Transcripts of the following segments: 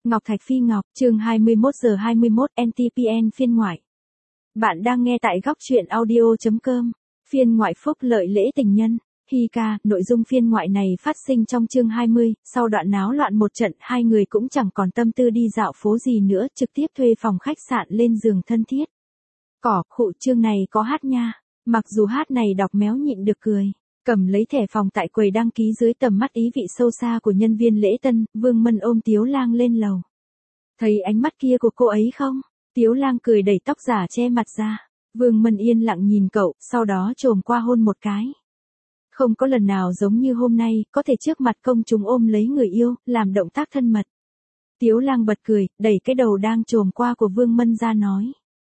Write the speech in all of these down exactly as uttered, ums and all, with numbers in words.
Ngọc Thạch Phi Ngọc, chương hai mươi mốt giờ hai mươi mốt en tê pê en phiên ngoại. Bạn đang nghe tại góc truyện audio chấm com. Phiên ngoại phúc lợi lễ tình nhân. Hi ca, nội dung phiên ngoại này phát sinh trong chương hai mươi, sau đoạn náo loạn một trận, hai người cũng chẳng còn tâm tư đi dạo phố gì nữa, trực tiếp thuê phòng khách sạn lên giường thân thiết. Cỏ, khụ, chương này có hát nha. Mặc dù hát này đọc méo nhịn được cười. Cầm lấy thẻ phòng tại quầy đăng ký dưới tầm mắt ý vị sâu xa của nhân viên lễ tân, Vương Mân ôm Tiếu Lang lên lầu. Thấy ánh mắt kia của cô ấy không? Tiếu Lang cười đẩy tóc giả che mặt ra. Vương Mân yên lặng nhìn cậu, sau đó chồm qua hôn một cái. Không có lần nào giống như hôm nay, có thể trước mặt công chúng ôm lấy người yêu, làm động tác thân mật. Tiếu Lang bật cười, đẩy cái đầu đang chồm qua của Vương Mân ra nói.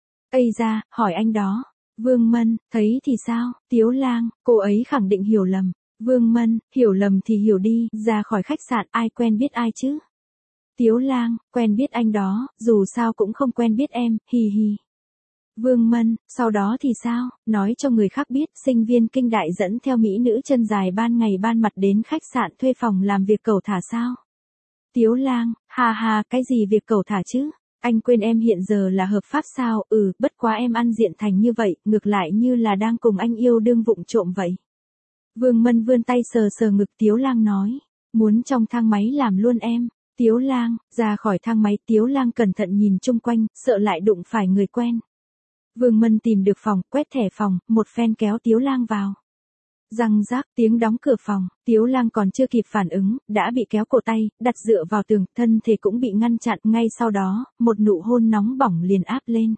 Ây da, hỏi anh đó. Vương Mân, thấy thì sao? Tiếu Lang, cô ấy khẳng định hiểu lầm. Vương Mân, hiểu lầm thì hiểu đi, ra khỏi khách sạn ai quen biết ai chứ? Tiếu Lang, quen biết anh đó, dù sao cũng không quen biết em, hì hì. Vương Mân, sau đó thì sao? Nói cho người khác biết, sinh viên kinh đại dẫn theo mỹ nữ chân dài ban ngày ban mặt đến khách sạn thuê phòng làm việc cẩu thả sao? Tiếu Lang, ha ha, cái gì việc cẩu thả chứ? Anh quên em hiện giờ là hợp pháp sao? Ừ, bất quá em ăn diện thành như vậy, ngược lại như là đang cùng anh yêu đương vụng trộm vậy. Vương Mân vươn tay sờ sờ ngực Tiếu Lang nói, muốn trong thang máy làm luôn em. Tiếu Lang, ra khỏi thang máy, Tiếu Lang cẩn thận nhìn chung quanh, sợ lại đụng phải người quen. Vương Mân tìm được phòng, quét thẻ phòng, một phen kéo Tiếu Lang vào. Răng rác, tiếng đóng cửa phòng, Tiếu Lang còn chưa kịp phản ứng, đã bị kéo cổ tay, đặt dựa vào tường, thân thể cũng bị ngăn chặn, ngay sau đó, một nụ hôn nóng bỏng liền áp lên.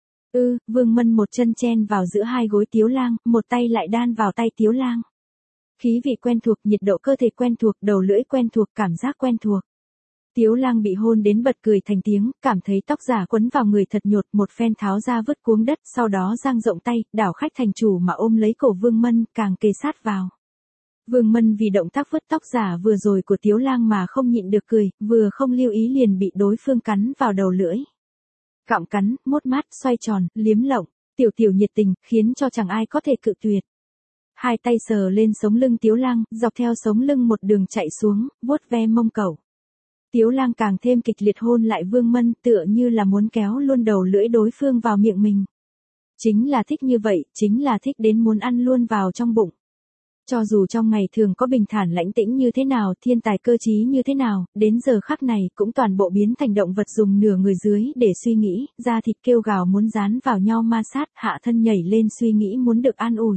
Ư, ừ, Vương Mân một chân chen vào giữa hai gối Tiếu Lang, một tay lại đan vào tay Tiếu Lang. Khí vị quen thuộc, nhiệt độ cơ thể quen thuộc, đầu lưỡi quen thuộc, cảm giác quen thuộc. Tiếu Lang bị hôn đến bật cười thành tiếng, cảm thấy tóc giả quấn vào người thật nhột, một phen tháo ra vứt cuống đất, sau đó dang rộng tay, đảo khách thành chủ mà ôm lấy cổ Vương Mân, càng kề sát vào. Vương Mân vì động tác vứt tóc giả vừa rồi của Tiếu Lang mà không nhịn được cười, vừa không lưu ý liền bị đối phương cắn vào đầu lưỡi. Cọng cắn, mốt mát, xoay tròn, liếm lộng, tiểu tiểu nhiệt tình, khiến cho chẳng ai có thể cự tuyệt. Hai tay sờ lên sống lưng Tiếu Lang, dọc theo sống lưng một đường chạy xuống, vuốt ve mông cậu. Tiếu Lang càng thêm kịch liệt hôn lại Vương Mân, tựa như là muốn kéo luôn đầu lưỡi đối phương vào miệng mình. Chính là thích như vậy, chính là thích đến muốn ăn luôn vào trong bụng. Cho dù trong ngày thường có bình thản lãnh tĩnh như thế nào, thiên tài cơ trí như thế nào, đến giờ khắc này cũng toàn bộ biến thành động vật dùng nửa người dưới để suy nghĩ, da thịt kêu gào muốn dán vào nhau ma sát, hạ thân nhảy lên suy nghĩ muốn được an ủi.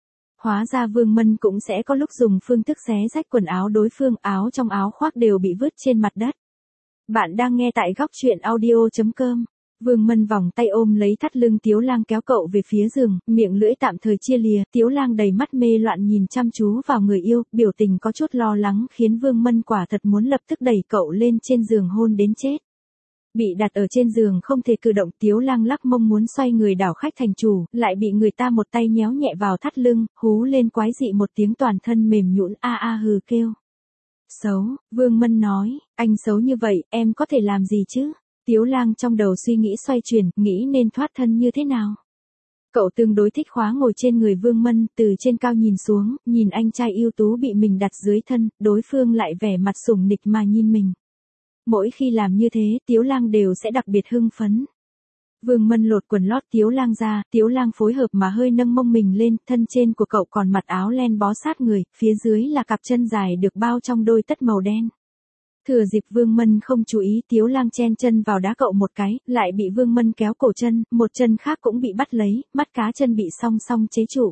Hóa ra Vương Mân cũng sẽ có lúc dùng phương thức xé rách quần áo đối phương, áo trong áo khoác đều bị vứt trên mặt đất. Bạn đang nghe tại góc truyện audio chấm com. Vương Mân vòng tay ôm lấy thắt lưng Tiếu Lang kéo cậu về phía giường, miệng lưỡi tạm thời chia lìa, Tiếu Lang đầy mắt mê loạn nhìn chăm chú vào người yêu, biểu tình có chút lo lắng khiến Vương Mân quả thật muốn lập tức đẩy cậu lên trên giường hôn đến chết. Bị đặt ở trên giường không thể cử động, Tiếu Lang lắc mông muốn xoay người đảo khách thành chủ, lại bị người ta một tay nhéo nhẹ vào thắt lưng, hú lên quái dị một tiếng toàn thân mềm nhũn a a hừ kêu. Xấu, Vương Mân nói, anh xấu như vậy, em có thể làm gì chứ? Tiếu Lang trong đầu suy nghĩ xoay chuyển, nghĩ nên thoát thân như thế nào? Cậu tương đối thích khóa ngồi trên người Vương Mân, từ trên cao nhìn xuống, nhìn anh trai ưu tú bị mình đặt dưới thân, đối phương lại vẻ mặt sủng nịch mà nhìn mình. Mỗi khi làm như thế, Tiếu Lang đều sẽ đặc biệt hưng phấn. Vương Mân lột quần lót Tiếu Lang ra, Tiếu Lang phối hợp mà hơi nâng mông mình lên, thân trên của cậu còn mặc áo len bó sát người, phía dưới là cặp chân dài được bao trong đôi tất màu đen. Thừa dịp Vương Mân không chú ý, Tiếu Lang chen chân vào đá cậu một cái, lại bị Vương Mân kéo cổ chân, một chân khác cũng bị bắt lấy, mắt cá chân bị song song chế trụ.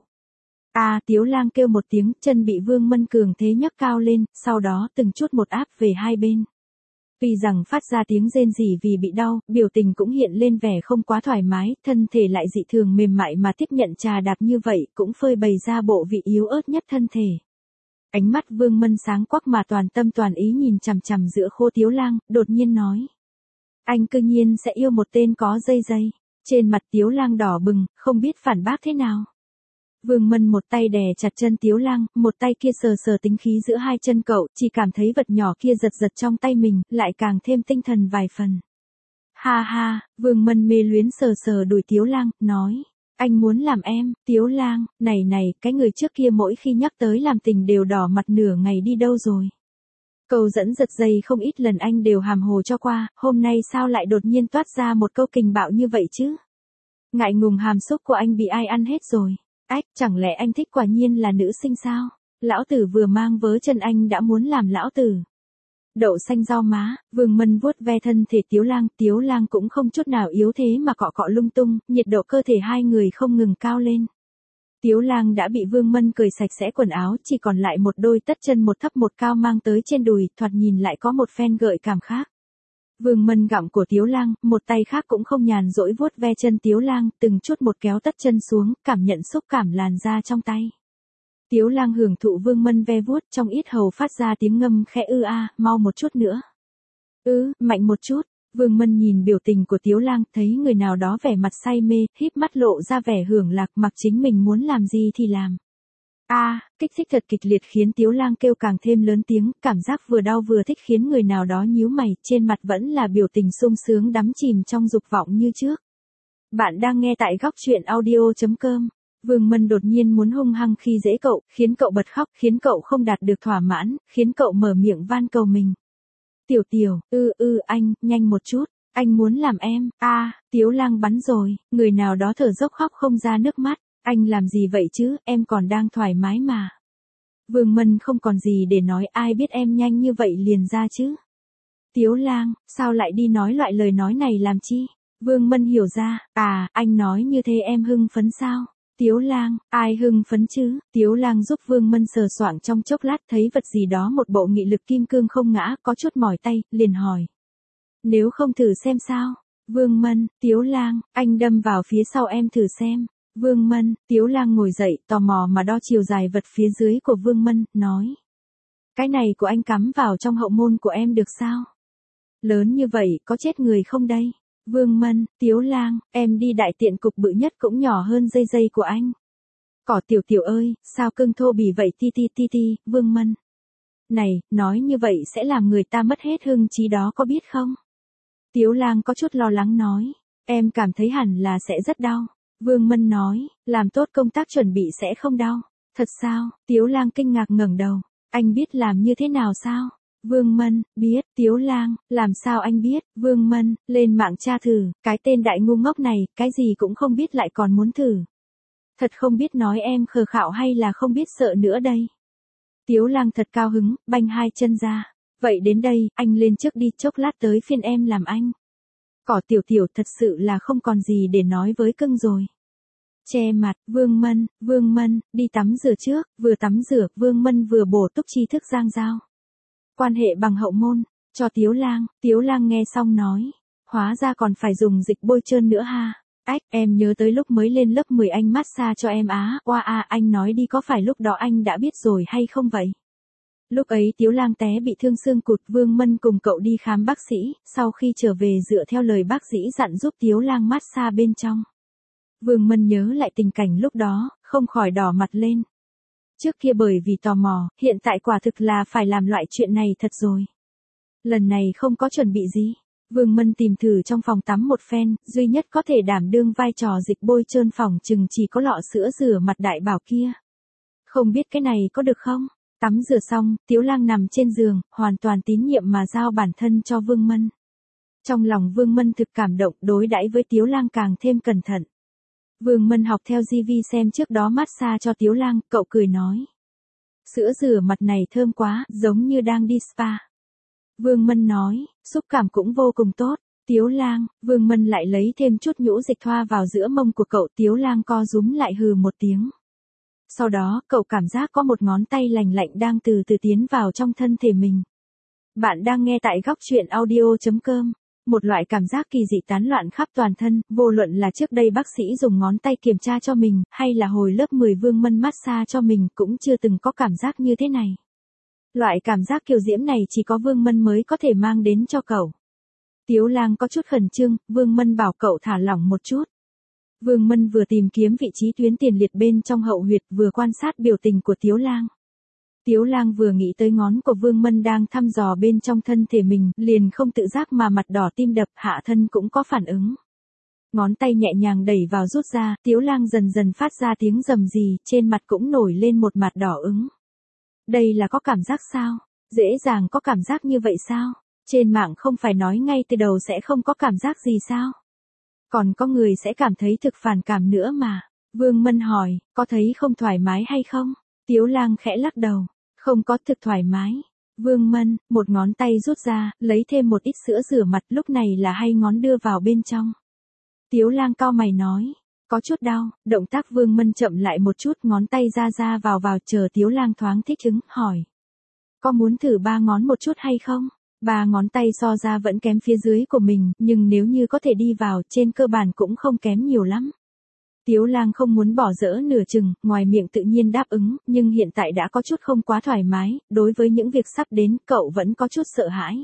À, Tiếu Lang kêu một tiếng, chân bị Vương Mân cường thế nhấc cao lên, sau đó từng chút một áp về hai bên. Tuy rằng phát ra tiếng rên rỉ vì bị đau, biểu tình cũng hiện lên vẻ không quá thoải mái, thân thể lại dị thường mềm mại mà tiếp nhận trà đạp như vậy, cũng phơi bày ra bộ vị yếu ớt nhất thân thể. Ánh mắt Vương Mân sáng quắc mà toàn tâm toàn ý nhìn chằm chằm giữa khô Tiếu Lang, đột nhiên nói. Anh cư nhiên sẽ yêu một tên có dây dây. Trên mặt Tiếu Lang đỏ bừng, không biết phản bác thế nào. Vương Mân một tay đè chặt chân Tiếu Lang, một tay kia sờ sờ tính khí giữa hai chân cậu, chỉ cảm thấy vật nhỏ kia giật giật trong tay mình, lại càng thêm tinh thần vài phần. Ha ha, Vương Mân mê luyến sờ sờ đùi Tiếu Lang, nói. Anh muốn làm em, Tiếu Lang, này này, cái người trước kia mỗi khi nhắc tới làm tình đều đỏ mặt nửa ngày đi đâu rồi. Câu dẫn giật dây không ít lần anh đều hàm hồ cho qua, hôm nay sao lại đột nhiên toát ra một câu kình bạo như vậy chứ? Ngại ngùng hàm xúc của anh bị ai ăn hết rồi. Ách, chẳng lẽ anh thích quả nhiên là nữ sinh sao? Lão tử vừa mang vớ chân anh đã muốn làm lão tử. Đậu xanh rau má, Vương Mân vuốt ve thân thể Tiếu Lang, Tiếu Lang cũng không chút nào yếu thế mà cọ cọ lung tung, nhiệt độ cơ thể hai người không ngừng cao lên. Tiếu Lang đã bị Vương Mân cởi sạch sẽ quần áo, chỉ còn lại một đôi tất chân một thấp một cao mang tới trên đùi, thoạt nhìn lại có một phen gợi cảm khác. Vương Mân gặm của Tiếu Lang, một tay khác cũng không nhàn rỗi vuốt ve chân Tiếu Lang, từng chút một kéo tất chân xuống, cảm nhận xúc cảm làn da trong tay. Tiếu Lang hưởng thụ Vương Mân ve vuốt, trong yết hầu phát ra tiếng ngâm khẽ ư a, mau một chút nữa. Ừ, mạnh một chút. Vương Mân nhìn biểu tình của Tiếu Lang, thấy người nào đó vẻ mặt say mê, híp mắt lộ ra vẻ hưởng lạc, mặc chính mình muốn làm gì thì làm. A, à, kích thích thật kịch liệt khiến Tiếu Lang kêu càng thêm lớn tiếng, cảm giác vừa đau vừa thích khiến người nào đó nhíu mày, trên mặt vẫn là biểu tình sung sướng đắm chìm trong dục vọng như trước. Bạn đang nghe tại góc truyện audio chấm com. Vương Mân đột nhiên muốn hung hăng khi dễ cậu, khiến cậu bật khóc, khiến cậu không đạt được thỏa mãn, khiến cậu mở miệng van cầu mình. Tiểu Tiểu, ư ư anh, nhanh một chút, anh muốn làm em. A, à, Tiếu Lang bắn rồi, người nào đó thở dốc khóc không ra nước mắt. Anh làm gì vậy chứ, em còn đang thoải mái mà. Vương Mân không còn gì để nói, ai biết em nhanh như vậy liền ra chứ. Tiếu Lang, sao lại đi nói loại lời nói này làm chi? Vương Mân hiểu ra, à, anh nói như thế em hưng phấn sao? Tiếu Lang, ai hưng phấn chứ? Tiếu Lang giúp Vương Mân sờ soạng trong chốc lát, thấy vật gì đó một bộ nghị lực kim cương không ngã, có chút mỏi tay, liền hỏi. Nếu không thử xem sao? Vương Mân, Tiếu Lang, anh đâm vào phía sau em thử xem. Vương Mân, Tiếu Lang ngồi dậy, tò mò mà đo chiều dài vật phía dưới của Vương Mân, nói. Cái này của anh cắm vào trong hậu môn của em được sao? Lớn như vậy, có chết người không đây? Vương Mân, Tiếu Lang, em đi đại tiện cục bự nhất cũng nhỏ hơn dây dây của anh. Cỏ Tiểu Tiểu ơi, sao cưng thô bỉ vậy ti ti ti ti, Vương Mân. Này, nói như vậy sẽ làm người ta mất hết hưng trí đó có biết không? Tiếu Lang có chút lo lắng nói, em cảm thấy hẳn là sẽ rất đau. Vương Mân nói, làm tốt công tác chuẩn bị sẽ không đau. Thật sao? Tiếu Lang kinh ngạc ngẩng đầu. Anh biết làm như thế nào sao? Vương Mân, biết. Tiếu Lang, làm sao anh biết? Vương Mân, lên mạng tra thử, cái tên đại ngu ngốc này, cái gì cũng không biết lại còn muốn thử. Thật không biết nói em khờ khạo hay là không biết sợ nữa đây. Tiếu Lang thật cao hứng, banh hai chân ra. Vậy đến đây, anh lên trước đi, chốc lát tới phiên em làm anh. Cỏ Tiểu Tiểu thật sự là không còn gì để nói với cưng rồi. Che mặt, Vương Mân, Vương Mân, đi tắm rửa trước, vừa tắm rửa, Vương Mân vừa bổ túc tri thức giang giao. Quan hệ bằng hậu môn, cho Tiếu Lang, Tiếu Lang nghe xong nói, hóa ra còn phải dùng dịch bôi trơn nữa ha. Ách, em nhớ tới lúc mới lên lớp mười anh massage cho em á, oa a anh nói đi có phải lúc đó anh đã biết rồi hay không vậy? Lúc ấy Tiếu Lang té bị thương xương cụt, Vương Mân cùng cậu đi khám bác sĩ, sau khi trở về dựa theo lời bác sĩ dặn giúp Tiếu Lang massage bên trong. Vương Mân nhớ lại tình cảnh lúc đó, không khỏi đỏ mặt lên. Trước kia bởi vì tò mò, hiện tại quả thực là phải làm loại chuyện này thật rồi. Lần này không có chuẩn bị gì. Vương Mân tìm thử trong phòng tắm một phen, duy nhất có thể đảm đương vai trò dịch bôi trơn phòng chừng chỉ có lọ sữa rửa mặt đại bảo kia. Không biết cái này có được không? Tắm rửa xong, Tiếu Lang nằm trên giường, hoàn toàn tín nhiệm mà giao bản thân cho Vương Mân. Trong lòng Vương Mân thực cảm động, đối đãi với Tiếu Lang càng thêm cẩn thận. Vương Mân học theo gi vi xem trước đó massage cho Tiếu Lang, cậu cười nói. Sữa rửa mặt này thơm quá, giống như đang đi spa. Vương Mân nói, xúc cảm cũng vô cùng tốt. Tiếu Lang, Vương Mân lại lấy thêm chút nhũ dịch thoa vào giữa mông của cậu, Tiếu Lang co rúm lại hừ một tiếng. Sau đó, cậu cảm giác có một ngón tay lành lạnh đang từ từ tiến vào trong thân thể mình. Bạn đang nghe tại góc truyện audio chấm com. Một loại cảm giác kỳ dị tán loạn khắp toàn thân, vô luận là trước đây bác sĩ dùng ngón tay kiểm tra cho mình, hay là hồi lớp mười Vương Mân massage cho mình cũng chưa từng có cảm giác như thế này. Loại cảm giác kiều diễm này chỉ có Vương Mân mới có thể mang đến cho cậu. Tiếu Lang có chút khẩn trương, Vương Mân bảo cậu thả lỏng một chút. Vương Mân vừa tìm kiếm vị trí tuyến tiền liệt bên trong hậu huyệt vừa quan sát biểu tình của Tiếu Lang. Tiếu Lang vừa nghĩ tới ngón của Vương Mân đang thăm dò bên trong thân thể mình, liền không tự giác mà mặt đỏ tim đập, hạ thân cũng có phản ứng. Ngón tay nhẹ nhàng đẩy vào rút ra, Tiếu Lang dần dần phát ra tiếng rầm rì, trên mặt cũng nổi lên một mặt đỏ ứng. Đây là có cảm giác sao? Dễ dàng có cảm giác như vậy sao? Trên mạng không phải nói ngay từ đầu sẽ không có cảm giác gì sao? Còn có người sẽ cảm thấy thực phản cảm nữa mà. Vương Mân hỏi, có thấy không thoải mái hay không? Tiếu Lang khẽ lắc đầu, không có, thực thoải mái. Vương Mân, một ngón tay rút ra, lấy thêm một ít sữa rửa mặt, lúc này là hay ngón đưa vào bên trong. Tiếu Lang cau mày nói, có chút đau, động tác Vương Mân chậm lại một chút, ngón tay ra ra vào vào, chờ Tiếu Lang thoáng thích ứng, hỏi. Có muốn thử ba ngón một chút hay không? Ba ngón tay so ra vẫn kém phía dưới của mình, nhưng nếu như có thể đi vào, trên cơ bản cũng không kém nhiều lắm. Tiếu Lang không muốn bỏ dỡ nửa chừng, ngoài miệng tự nhiên đáp ứng, nhưng hiện tại đã có chút không quá thoải mái, đối với những việc sắp đến, cậu vẫn có chút sợ hãi.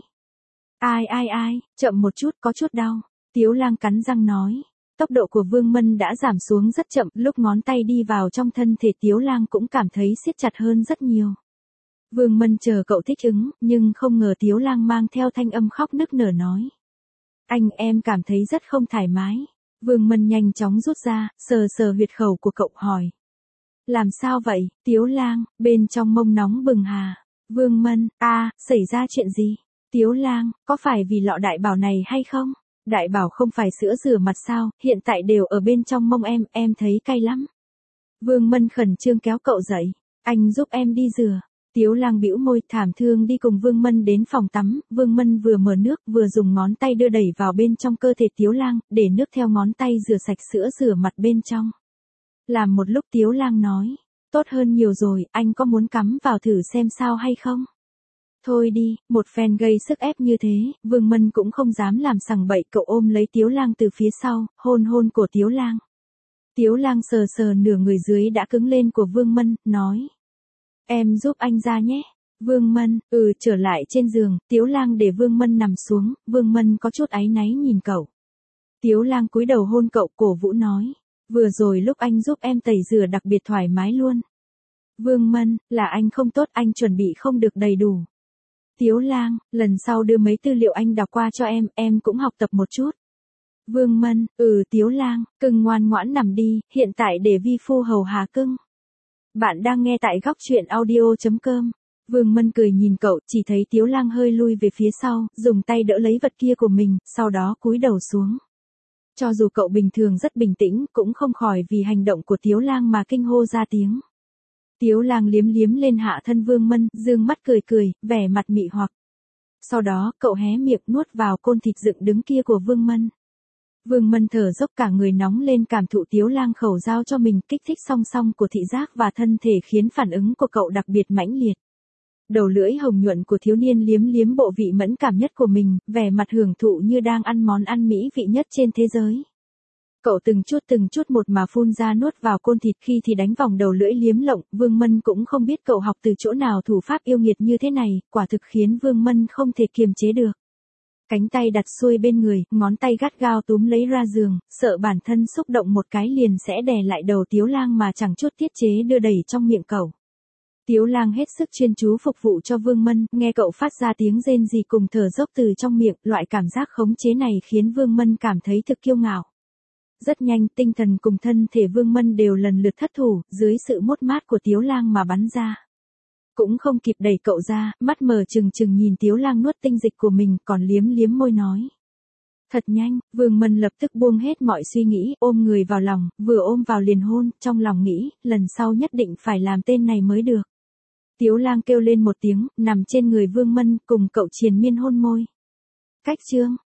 Ai ai ai, chậm một chút, có chút đau. Tiếu Lang cắn răng nói. Tốc độ của Vương Mân đã giảm xuống rất chậm, lúc ngón tay đi vào trong thân thể Tiếu Lang cũng cảm thấy siết chặt hơn rất nhiều. Vương Mân chờ cậu thích ứng, nhưng không ngờ Tiếu Lang mang theo thanh âm khóc nức nở nói. Anh em cảm thấy rất không thoải mái. Vương Mân nhanh chóng rút ra, sờ sờ huyệt khẩu của cậu hỏi. Làm sao vậy, Tiếu Lang, bên trong mông nóng bừng hà. Vương Mân, a, xảy ra chuyện gì? Tiếu Lang, có phải vì lọ đại bảo này hay không? Đại bảo không phải sữa rửa mặt sao, hiện tại đều ở bên trong mông em, em thấy cay lắm. Vương Mân khẩn trương kéo cậu dậy, anh giúp em đi rửa. Tiếu Lang bĩu môi thảm thương đi cùng Vương Mân đến phòng tắm, Vương Mân vừa mở nước vừa dùng ngón tay đưa đẩy vào bên trong cơ thể Tiếu Lang, để nước theo ngón tay rửa sạch sữa rửa mặt bên trong. Làm một lúc Tiếu Lang nói, tốt hơn nhiều rồi, anh có muốn cắm vào thử xem sao hay không? Thôi đi, một phen gây sức ép như thế, Vương Mân cũng không dám làm sằng bậy, cậu ôm lấy Tiếu Lang từ phía sau, hôn hôn của Tiếu Lang. Tiếu Lang sờ sờ nửa người dưới đã cứng lên của Vương Mân, nói. Em giúp anh ra nhé. Vương Mân, ừ, trở lại trên giường, Tiếu Lang để Vương Mân nằm xuống, Vương Mân có chút áy náy nhìn cậu. Tiếu Lang cúi đầu hôn cậu, cổ vũ nói. Vừa rồi lúc anh giúp em tẩy rửa đặc biệt thoải mái luôn. Vương Mân, là anh không tốt, anh chuẩn bị không được đầy đủ. Tiếu Lang, lần sau đưa mấy tư liệu anh đọc qua cho em, em cũng học tập một chút. Vương Mân, ừ Tiếu Lang, cưng ngoan ngoãn nằm đi, hiện tại để vi phu hầu hạ cưng. Bạn đang nghe tại góc truyện audio chấm com. Vương Mân cười nhìn cậu, chỉ thấy Tiếu Lang hơi lui về phía sau, dùng tay đỡ lấy vật kia của mình, sau đó cúi đầu xuống. Cho dù cậu bình thường rất bình tĩnh, cũng không khỏi vì hành động của Tiếu Lang mà kinh hô ra tiếng. Tiếu Lang liếm liếm lên hạ thân Vương Mân, dương mắt cười cười, vẻ mặt mị hoặc. Sau đó, cậu hé miệng nuốt vào côn thịt dựng đứng kia của Vương Mân. Vương Mân thở dốc cả người nóng lên, cảm thụ Tiếu Lang khẩu giao cho mình, kích thích song song của thị giác và thân thể khiến phản ứng của cậu đặc biệt mãnh liệt. Đầu lưỡi hồng nhuận của thiếu niên liếm liếm bộ vị mẫn cảm nhất của mình, vẻ mặt hưởng thụ như đang ăn món ăn mỹ vị nhất trên thế giới. Cậu từng chút từng chút một mà phun ra nuốt vào côn thịt, khi thì đánh vòng đầu lưỡi liếm lộng, Vương Mân cũng không biết cậu học từ chỗ nào thủ pháp yêu nghiệt như thế này, quả thực khiến Vương Mân không thể kiềm chế được. Cánh tay đặt xuôi bên người, ngón tay gắt gao túm lấy ra giường, sợ bản thân xúc động một cái liền sẽ đè lại đầu Tiếu Lang mà chẳng chút tiết chế đưa đẩy trong miệng cậu. Tiếu Lang hết sức chuyên chú phục vụ cho Vương Mân, nghe cậu phát ra tiếng rên rỉ cùng thở dốc từ trong miệng, loại cảm giác khống chế này khiến Vương Mân cảm thấy thực kiêu ngạo. Rất nhanh, tinh thần cùng thân thể Vương Mân đều lần lượt thất thủ, dưới sự mốt mát của Tiếu Lang mà bắn ra. Cũng không kịp đẩy cậu ra, mắt mờ trừng trừng nhìn Tiếu Lang nuốt tinh dịch của mình, còn liếm liếm môi nói. Thật nhanh, Vương Mân lập tức buông hết mọi suy nghĩ, ôm người vào lòng, vừa ôm vào liền hôn, trong lòng nghĩ, lần sau nhất định phải làm tên này mới được. Tiếu Lang kêu lên một tiếng, nằm trên người Vương Mân, cùng cậu triền miên hôn môi. Cách chương